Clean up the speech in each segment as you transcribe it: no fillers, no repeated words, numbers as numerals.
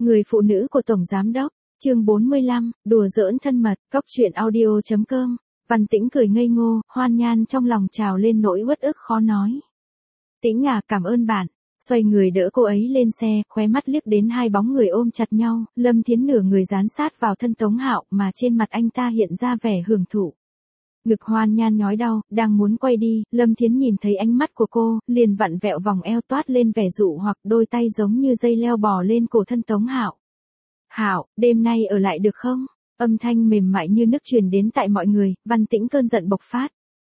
Người phụ nữ của Tổng Giám Đốc, chương 45, đùa giỡn thân mật, Cóc truyện audio.com, Văn Tĩnh cười ngây ngô, Hoan Nhan trong lòng trào lên nỗi uất ức khó nói. Tĩnh à, cảm ơn bạn. Xoay người đỡ cô ấy lên xe, khóe mắt liếc đến hai bóng người ôm chặt nhau, Lâm Thiến nửa người dán sát vào thân Tống Hạo mà trên mặt anh ta hiện ra vẻ hưởng thụ. Ngực Hoan Nhan nhói đau, đang muốn quay đi, Lâm Thiến nhìn thấy ánh mắt của cô, liền vặn vẹo vòng eo toát lên vẻ dụ hoặc đôi tay giống như dây leo bò lên cổ thân Tống Hạo. Hạo, đêm nay ở lại được không? Âm thanh mềm mại như nước truyền đến tại mọi người, Văn Tĩnh cơn giận bộc phát.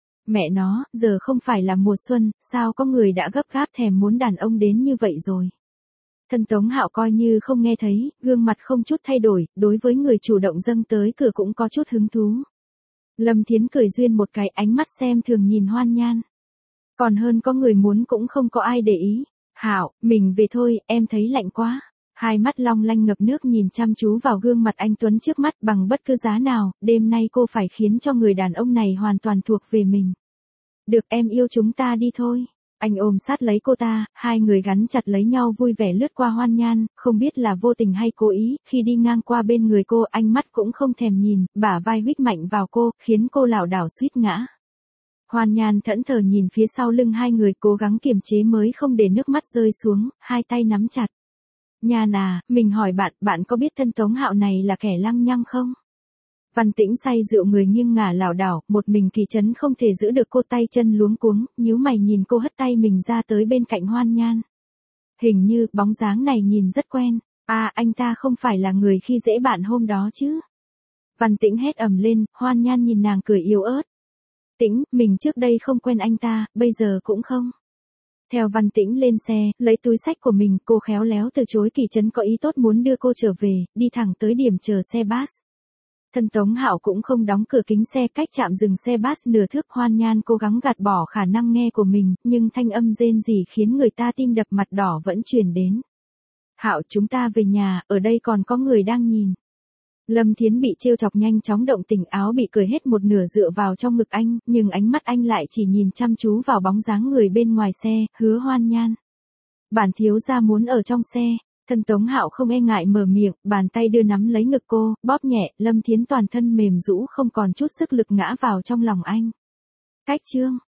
Mẹ nó, giờ không phải là mùa xuân, sao có người đã gấp gáp thèm muốn đàn ông đến như vậy rồi. Thân Tống Hạo coi như không nghe thấy, gương mặt không chút thay đổi, đối với người chủ động dâng tới cửa cũng có chút hứng thú. Lâm Thiến cười duyên một cái, ánh mắt xem thường nhìn Hoan Nhan. Còn hơn có người muốn cũng không có ai để ý. Hạo, mình về thôi, em thấy lạnh quá. Hai mắt long lanh ngập nước nhìn chăm chú vào gương mặt anh Tuấn trước mắt, bằng bất cứ giá nào, đêm nay cô phải khiến cho người đàn ông này hoàn toàn thuộc về mình. Được, em yêu, chúng ta đi thôi. Anh ôm sát lấy cô ta, hai người gắn chặt lấy nhau vui vẻ lướt qua Hoan Nhan, không biết là vô tình hay cố ý, khi đi ngang qua bên người cô anh mắt cũng không thèm nhìn, bả vai huých mạnh vào cô, khiến cô lảo đảo suýt ngã. Hoan Nhan thẫn thờ nhìn phía sau lưng hai người, cố gắng kiềm chế mới không để nước mắt rơi xuống, hai tay nắm chặt. Nhan à, mình hỏi bạn, bạn có biết thân Tống Hạo này là kẻ lăng nhăng không? Văn Tĩnh say rượu người nghiêng ngả lảo đảo, một mình Kỳ Trấn không thể giữ được cô, tay chân luống cuống, nhíu mày nhìn cô hất tay mình ra tới bên cạnh Hoan Nhan. Hình như, bóng dáng này nhìn rất quen. À, anh ta không phải là người khi dễ bạn hôm đó chứ? Văn Tĩnh hét ầm lên, Hoan Nhan nhìn nàng cười yếu ớt. Tĩnh, mình trước đây không quen anh ta, bây giờ cũng không. Theo Văn Tĩnh lên xe, lấy túi xách của mình, cô khéo léo từ chối Kỳ Trấn có ý tốt muốn đưa cô trở về, đi thẳng tới điểm chờ xe bus. Thân Tống Hạo cũng không đóng cửa kính xe, cách trạm dừng xe bus nửa thước. Hoan Nhan cố gắng gạt bỏ khả năng nghe của mình, nhưng thanh âm rên rỉ khiến người ta tim đập mặt đỏ vẫn truyền đến. Hạo, chúng ta về nhà, ở đây còn có người đang nhìn. Lâm Thiến bị trêu chọc nhanh chóng động tình, áo bị cởi hết một nửa dựa vào trong ngực anh, nhưng ánh mắt anh lại chỉ nhìn chăm chú vào bóng dáng người bên ngoài xe, Hứa Hoan Nhan. Bản thiếu gia muốn ở trong xe. Thân Tống Hạo không e ngại mở miệng, bàn tay đưa nắm lấy ngực cô, bóp nhẹ, Lâm Thiến toàn thân mềm rũ không còn chút sức lực ngã vào trong lòng anh. Cách chương